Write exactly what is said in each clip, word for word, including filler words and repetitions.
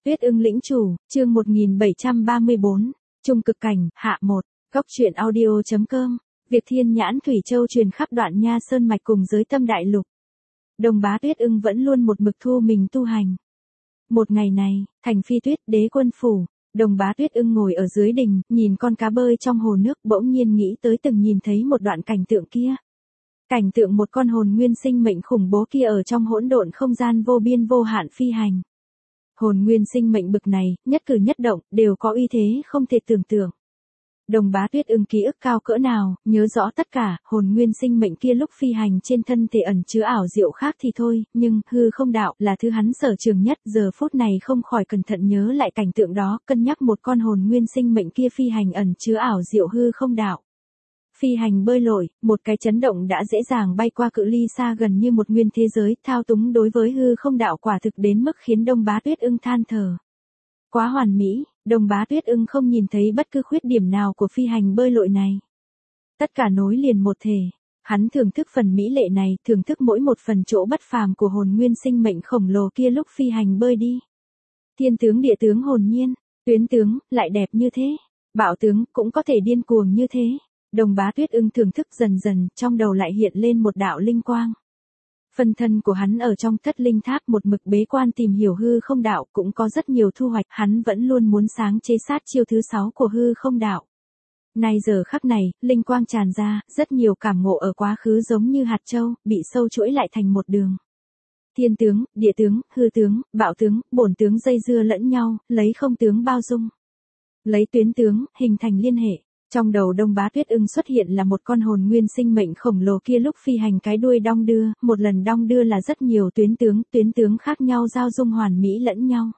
Tuyết ưng lĩnh chủ, chương một nghìn bảy trăm ba mươi bốn, Trung cực cảnh, hạ một, Góc truyện audio chấm com, việc thiên nhãn Thủy Châu truyền khắp đoạn Nha Sơn Mạch cùng giới tâm đại lục. Đồng bá Tuyết ưng vẫn luôn một mực thu mình tu hành. Một ngày này, thành Phi Tuyết đế quân phủ, đồng bá Tuyết ưng ngồi ở dưới đình, nhìn con cá bơi trong hồ nước, bỗng nhiên nghĩ tới từng nhìn thấy một đoạn cảnh tượng kia. Cảnh tượng một con hồn nguyên sinh mệnh khủng bố kia ở trong hỗn độn không gian vô biên vô hạn phi hành. Hồn nguyên sinh mệnh bực này, nhất cử nhất động, đều có uy thế không thể tưởng tượng. Đồng bá Tuyết ưng ký ức cao cỡ nào, nhớ rõ tất cả, hồn nguyên sinh mệnh kia lúc phi hành trên thân thể ẩn chứa ảo diệu khác thì thôi, nhưng hư không đạo là thứ hắn sở trường nhất, giờ phút này không khỏi cẩn thận nhớ lại cảnh tượng đó, cân nhắc một con hồn nguyên sinh mệnh kia phi hành ẩn chứa ảo diệu hư không đạo. Phi hành bơi lội, một cái chấn động đã dễ dàng bay qua cự ly xa gần như một nguyên thế giới, thao túng đối với hư không đạo quả thực đến mức khiến Đồng bá Tuyết ưng than thở. Quá hoàn mỹ, Đồng bá Tuyết ưng không nhìn thấy bất cứ khuyết điểm nào của phi hành bơi lội này. Tất cả nối liền một thể, hắn thưởng thức phần mỹ lệ này, thưởng thức mỗi một phần chỗ bất phàm của hồn nguyên sinh mệnh khổng lồ kia lúc phi hành bơi đi. Thiên tướng địa tướng hồn nhiên, tuyến tướng, lại đẹp như thế, bạo tướng, cũng có thể điên cuồng như thế. Đồng bá Tuyết ưng thưởng thức dần dần, trong đầu lại hiện lên một đạo linh quang. Phân thân của hắn ở trong thất linh tháp một mực bế quan tìm hiểu hư không đạo, cũng có rất nhiều thu hoạch, hắn vẫn luôn muốn sáng chế sát chiêu thứ sáu của hư không đạo. Nay giờ khắc này, linh quang tràn ra, rất nhiều cảm ngộ ở quá khứ giống như hạt châu, bị sâu chuỗi lại thành một đường. Thiên tướng, địa tướng, hư tướng, bạo tướng, bổn tướng dây dưa lẫn nhau, lấy không tướng bao dung. Lấy tuyến tướng, hình thành liên hệ. Trong đầu Đồng bá Tuyết ưng xuất hiện là một con hồn nguyên sinh mệnh khổng lồ kia lúc phi hành cái đuôi đong đưa, một lần đong đưa là rất nhiều tuyến tướng, tuyến tướng khác nhau giao dung hoàn mỹ lẫn nhau.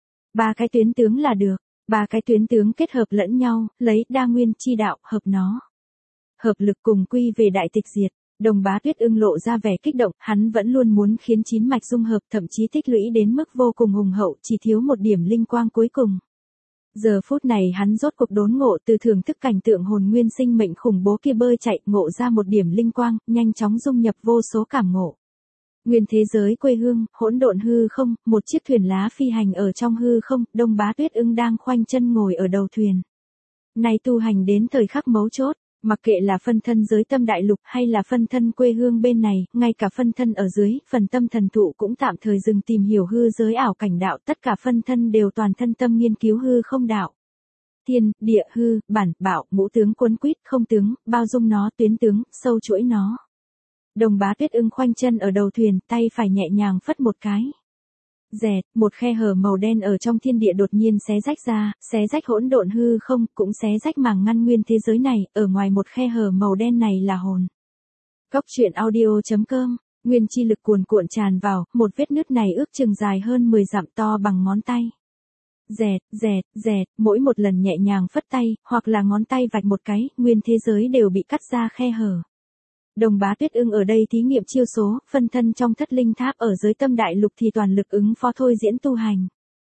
Ba cái tuyến tướng là được, ba cái tuyến tướng kết hợp lẫn nhau, lấy đa nguyên chi đạo, hợp nó. Hợp lực cùng quy về đại tịch diệt, Đồng bá Tuyết ưng lộ ra vẻ kích động, hắn vẫn luôn muốn khiến chín mạch dung hợp, thậm chí tích lũy đến mức vô cùng hùng hậu, chỉ thiếu một điểm linh quang cuối cùng. Giờ phút này hắn rốt cuộc đốn ngộ, từ thưởng thức cảnh tượng hồn nguyên sinh mệnh khủng bố kia bơi chạy, ngộ ra một điểm linh quang, nhanh chóng dung nhập vô số cảm ngộ. Nguyên thế giới quê hương, hỗn độn hư không, một chiếc thuyền lá phi hành ở trong hư không, Đồng bá Tuyết ưng đang khoanh chân ngồi ở đầu thuyền. Nay tu hành đến thời khắc mấu chốt, mặc kệ là phân thân giới tâm đại lục hay là phân thân quê hương bên này, ngay cả phân thân ở dưới, phần tâm thần thụ cũng tạm thời dừng tìm hiểu hư giới ảo cảnh đạo, tất cả phân thân đều toàn thân tâm nghiên cứu hư không đạo. Thiên, địa, hư, bản, bạo, ngũ tướng quấn quýt, không tướng, bao dung nó, tuyến tướng, sâu chuỗi nó. Đồng bá Tuyết ưng khoanh chân ở đầu thuyền, tay phải nhẹ nhàng phất một cái. Dẹt, một khe hở màu đen ở trong thiên địa đột nhiên xé rách ra, xé rách hỗn độn hư không, cũng xé rách màng ngăn nguyên thế giới này, ở ngoài một khe hở màu đen này là hồn. Góc truyện audio chấm com, nguyên chi lực cuồn cuộn tràn vào, một vết nứt này ước chừng dài hơn mười dặm, to bằng ngón tay. Dẹt, dẹt, dẹt, mỗi một lần nhẹ nhàng phất tay, hoặc là ngón tay vạch một cái, nguyên thế giới đều bị cắt ra khe hở. Đồng bá Tuyết ưng ở đây thí nghiệm chiêu số, phân thân trong thất linh tháp ở giới tâm đại lục thì toàn lực ứng phó thôi diễn tu hành.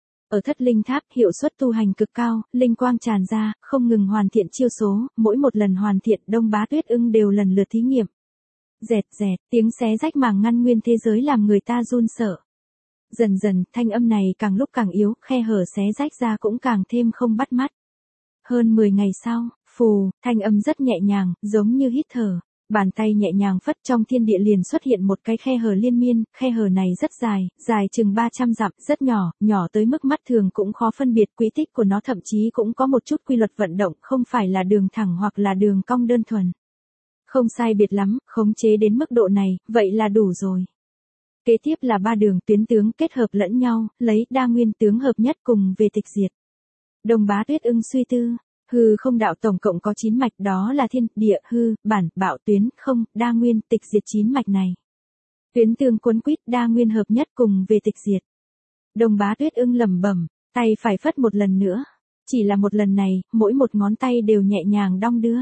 Ở thất linh tháp, hiệu suất tu hành cực cao, linh quang tràn ra, không ngừng hoàn thiện chiêu số, mỗi một lần hoàn thiện, Đồng bá Tuyết ưng đều lần lượt thí nghiệm. Dẹt dẹt, tiếng xé rách màng ngăn nguyên thế giới làm người ta run sợ. Dần dần, thanh âm này càng lúc càng yếu, khe hở xé rách ra cũng càng thêm không bắt mắt. Hơn mười ngày sau, phù, thanh âm rất nhẹ nhàng, giống như hít thở. Bàn tay nhẹ nhàng phất, trong thiên địa liền xuất hiện một cái khe hở liên miên, khe hở này rất dài, dài chừng ba trăm dặm, rất nhỏ, nhỏ tới mức mắt thường cũng khó phân biệt, quỹ tích của nó thậm chí cũng có một chút quy luật vận động, không phải là đường thẳng hoặc là đường cong đơn thuần. Không sai biệt lắm, khống chế đến mức độ này, vậy là đủ rồi. Kế tiếp là ba đường tuyến tướng kết hợp lẫn nhau, lấy đa nguyên tướng hợp nhất cùng về tịch diệt. Đồng bá Tuyết ưng suy tư. Hư không đạo tổng cộng có chín mạch, đó là thiên, địa, hư, bản, bạo, tuyến, không, đa nguyên, tịch diệt chín mạch này. Tuyến tương quấn quýt, đa nguyên hợp nhất cùng về tịch diệt. Đồng bá Tuyết ưng lẩm bẩm, tay phải phất một lần nữa. Chỉ là một lần này, mỗi một ngón tay đều nhẹ nhàng đong đưa.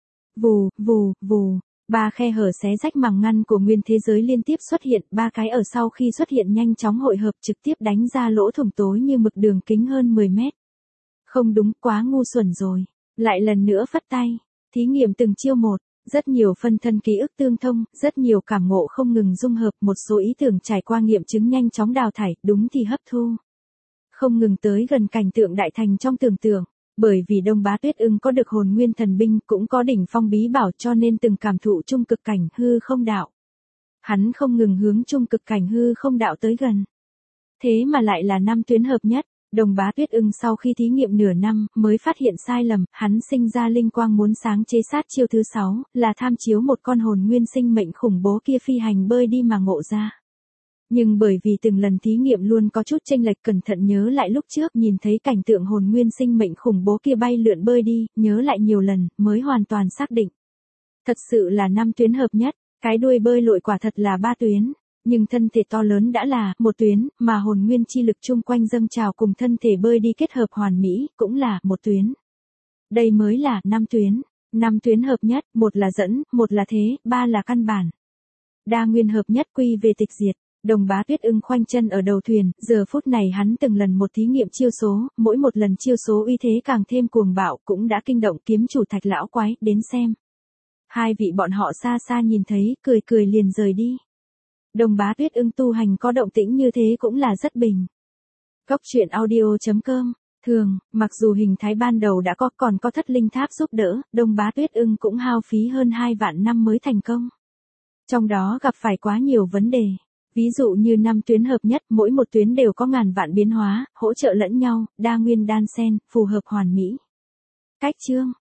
Vù, vù, vù, ba khe hở xé rách màng ngăn của nguyên thế giới liên tiếp xuất hiện, ba cái ở sau khi xuất hiện nhanh chóng hội hợp trực tiếp đánh ra lỗ thủng tối như mực đường kính hơn mười mét. Không đúng, quá ngu xuẩn rồi. Lại lần nữa phất tay. Thí nghiệm từng chiêu một. Rất nhiều phân thân ký ức tương thông, rất nhiều cảm ngộ không ngừng dung hợp, một số ý tưởng trải qua nghiệm chứng nhanh chóng đào thải, đúng thì hấp thu. không ngừng tới gần cảnh tượng đại thành trong tưởng tượng. Bởi vì Đông Bá Tuyết Ưng có được hồn nguyên thần binh, cũng có đỉnh phong bí bảo, cho nên từng cảm thụ trung cực cảnh hư không đạo. Hắn không ngừng hướng trung cực cảnh hư không đạo tới gần. Thế mà lại là năm tuyến hợp nhất. Đông Bá Tuyết Ưng sau khi thí nghiệm nửa năm, mới phát hiện sai lầm, hắn sinh ra linh quang muốn sáng chế sát chiêu thứ sáu, là tham chiếu một con hồn nguyên sinh mệnh khủng bố kia phi hành bơi đi mà ngộ ra. Nhưng bởi vì từng lần thí nghiệm luôn có chút chênh lệch, cẩn thận nhớ lại lúc trước nhìn thấy cảnh tượng hồn nguyên sinh mệnh khủng bố kia bay lượn bơi đi, nhớ lại nhiều lần, mới hoàn toàn xác định. Thật sự là năm tuyến hợp nhất, cái đuôi bơi lội quả thật là ba tuyến. Nhưng thân thể to lớn đã là một tuyến, mà hồn nguyên chi lực chung quanh dâng trào cùng thân thể bơi đi kết hợp hoàn mỹ, cũng là một tuyến. Đây mới là năm tuyến, năm tuyến hợp nhất, một là dẫn, một là thế, ba là căn bản. Đa nguyên hợp nhất quy về tịch diệt. Đông Bá Tuyết Ưng khoanh chân ở đầu thuyền, giờ phút này hắn từng lần một thí nghiệm chiêu số, mỗi một lần chiêu số uy thế càng thêm cuồng bạo, cũng đã kinh động kiếm chủ Thạch lão quái đến xem. Hai vị bọn họ xa xa nhìn thấy, cười cười liền rời đi. Đông Bá Tuyết Ưng tu hành có động tĩnh như thế cũng là rất bình. Cốc truyện audio chấm com. Thường, mặc dù hình thái ban đầu đã có, còn có thất linh tháp giúp đỡ, Đông Bá Tuyết Ưng cũng hao phí hơn hai vạn năm mới thành công. Trong đó gặp phải quá nhiều vấn đề. Ví dụ như năm tuyến hợp nhất, mỗi một tuyến đều có ngàn vạn biến hóa, hỗ trợ lẫn nhau, đa nguyên đan xen, phù hợp hoàn mỹ. Cách chương